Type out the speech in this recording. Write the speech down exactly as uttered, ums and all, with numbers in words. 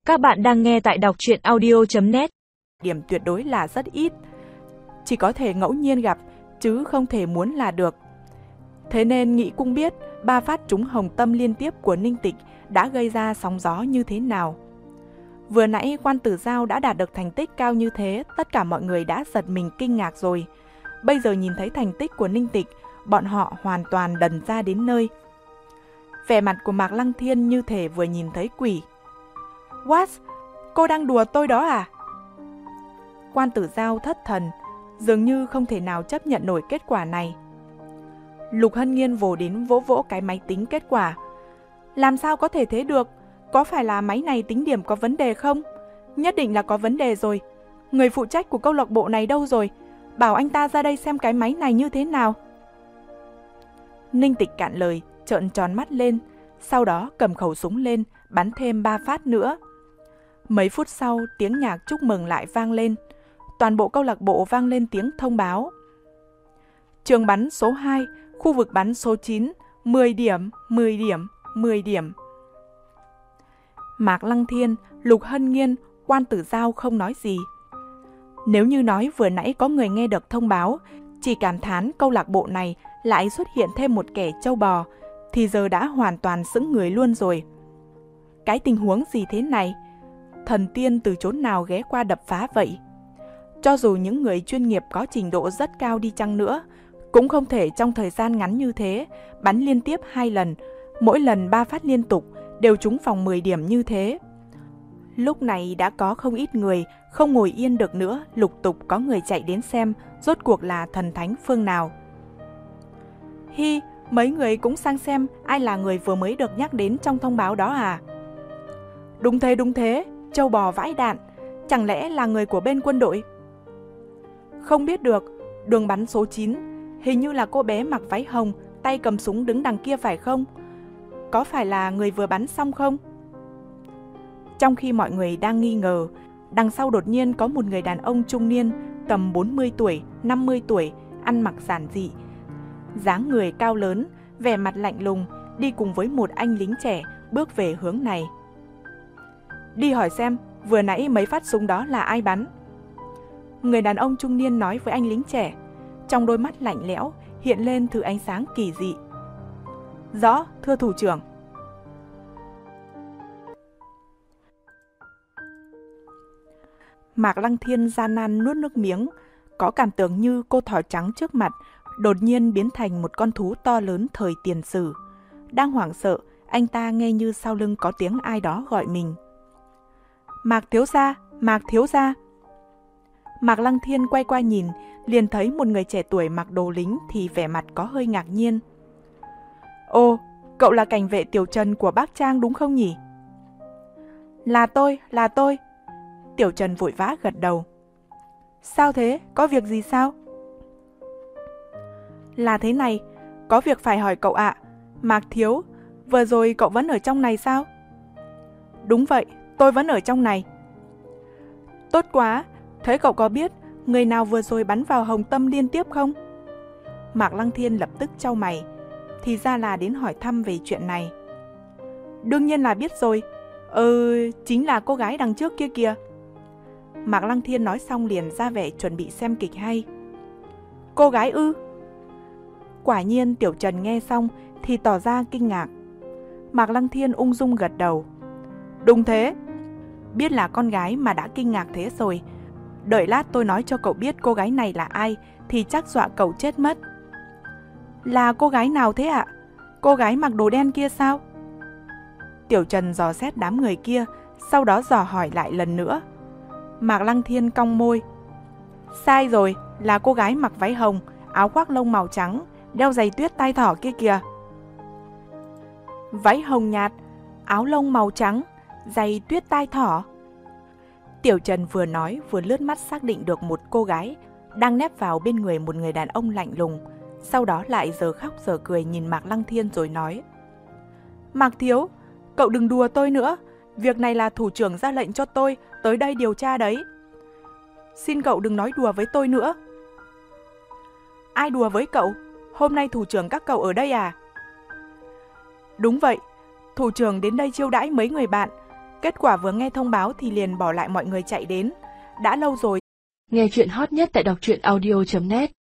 Các bạn đang nghe tại đọc truyện audio chấm net. Điểm tuyệt đối là rất ít, chỉ có thể ngẫu nhiên gặp, chứ không thể muốn là được. Thế nên nghĩ cũng biết ba phát trúng hồng tâm liên tiếp của Ninh Tịch đã gây ra sóng gió như thế nào. Vừa nãy Quan Tử Giao đã đạt được thành tích cao như thế, tất cả mọi người đã giật mình kinh ngạc rồi. Bây giờ nhìn thấy thành tích của Ninh Tịch, bọn họ hoàn toàn đần ra đến nơi. Vẻ mặt của Mạc Lăng Thiên như thể vừa nhìn thấy quỷ. What? Cô đang đùa tôi đó à? Quan Tử Giao thất thần, dường như không thể nào chấp nhận nổi kết quả này. Lục Hân Nghiên vồ đến vỗ vỗ cái máy tính kết quả. Làm sao có thể thế được? Có phải là máy này tính điểm có vấn đề không? Nhất định là có vấn đề rồi. Người phụ trách của câu lạc bộ này đâu rồi? Bảo anh ta ra đây xem cái máy này như thế nào. Ninh Tịch cạn lời, trợn tròn mắt lên, sau đó cầm khẩu súng lên, bắn thêm ba phát nữa. Mấy phút sau, tiếng nhạc chúc mừng lại vang lên. Toàn bộ câu lạc bộ vang lên tiếng thông báo. Trường bắn số hai, khu vực bắn số chín, mười điểm, mười điểm, mười điểm. Mạc Lăng Thiên, Lục Hân Nghiên, Quan Tử Giao không nói gì. Nếu như nói vừa nãy có người nghe được thông báo, chỉ cảm thán câu lạc bộ này lại xuất hiện thêm một kẻ trâu bò, thì giờ đã hoàn toàn sững người luôn rồi. Cái tình huống gì thế này? Thần tiên từ chốn nào ghé qua đập phá vậy? Cho dù những người chuyên nghiệp có trình độ rất cao đi chăng nữa, cũng không thể trong thời gian ngắn như thế, bắn liên tiếp hai lần, mỗi lần ba phát liên tục, đều trúng phòng mười điểm như thế. Lúc này đã có không ít người không ngồi yên được nữa, lục tục có người chạy đến xem rốt cuộc là thần thánh phương nào. Hi, mấy người cũng sang xem ai là người vừa mới được nhắc đến trong thông báo đó à? Đúng thế, đúng thế, châu bò vãi đạn, chẳng lẽ là người của bên quân đội? Không biết được, đường bắn số chín, hình như là cô bé mặc váy hồng, tay cầm súng đứng đằng kia phải không? Có phải là người vừa bắn xong không? Trong khi mọi người đang nghi ngờ, đằng sau đột nhiên có một người đàn ông trung niên, tầm bốn mươi tuổi, năm mươi tuổi, ăn mặc giản dị, dáng người cao lớn, vẻ mặt lạnh lùng, đi cùng với một anh lính trẻ bước về hướng này. Đi hỏi xem, vừa nãy mấy phát súng đó là ai bắn? Người đàn ông trung niên nói với anh lính trẻ, trong đôi mắt lạnh lẽo hiện lên thứ ánh sáng kỳ dị. Rõ, thưa thủ trưởng. Mạc Lăng Thiên gian nan nuốt nước miếng, có cảm tưởng như cô thỏ trắng trước mặt đột nhiên biến thành một con thú to lớn thời tiền sử. Đang hoảng sợ, anh ta nghe như sau lưng có tiếng ai đó gọi mình. Mạc thiếu gia, Mạc thiếu gia. Mạc Lăng Thiên quay qua nhìn, liền thấy một người trẻ tuổi mặc đồ lính thì vẻ mặt có hơi ngạc nhiên. Ồ, cậu là cảnh vệ Tiểu Trần của Bác Trang đúng không nhỉ? Là tôi, là tôi. Tiểu Trần vội vã gật đầu. Sao thế, có việc gì sao? Là thế này, có việc phải hỏi cậu ạ. Mạc thiếu, vừa rồi cậu vẫn ở trong này sao? Đúng vậy, tôi vẫn ở trong này. Tốt quá, thế cậu có biết người nào vừa rồi bắn vào hồng tâm liên tiếp không? Mạc Lăng Thiên lập tức chau mày, thì ra là đến hỏi thăm về chuyện này. Đương nhiên là biết rồi, ừ, chính là cô gái đằng trước kia kìa. Mạc Lăng Thiên nói xong liền ra vẻ chuẩn bị xem kịch hay. Cô gái ư? Quả nhiên Tiểu Trần nghe xong thì tỏ ra kinh ngạc. Mạc Lăng Thiên ung dung gật đầu. Đúng thế. Biết là con gái mà đã kinh ngạc thế rồi. Đợi lát tôi nói cho cậu biết cô gái này là ai thì chắc dọa cậu chết mất. Là cô gái nào thế ạ? Cô gái mặc đồ đen kia sao? Tiểu Trần dò xét đám người kia, sau đó dò hỏi lại lần nữa. Mạc Lăng Thiên cong môi. Sai rồi, là cô gái mặc váy hồng, áo khoác lông màu trắng, đeo giày tuyết tai thỏ kia kìa. Váy hồng nhạt, áo lông màu trắng, giày tuyết tai thỏ. Tiểu Trần vừa nói vừa lướt mắt xác định được một cô gái đang nép vào bên người một người đàn ông lạnh lùng, sau đó lại giờ khóc giờ cười nhìn Mạc Lăng Thiên rồi nói. Mạc thiếu, cậu đừng đùa tôi nữa, việc này là thủ trưởng ra lệnh cho tôi tới đây điều tra đấy. Xin cậu đừng nói đùa với tôi nữa. Ai đùa với cậu? Hôm nay thủ trưởng các cậu ở đây à? Đúng vậy, thủ trưởng đến đây chiêu đãi mấy người bạn. Kết quả vừa nghe thông báo thì liền bỏ lại mọi người chạy đến. Đã lâu rồi. Nghe chuyện hot nhất tại đọc truyện audio chấm net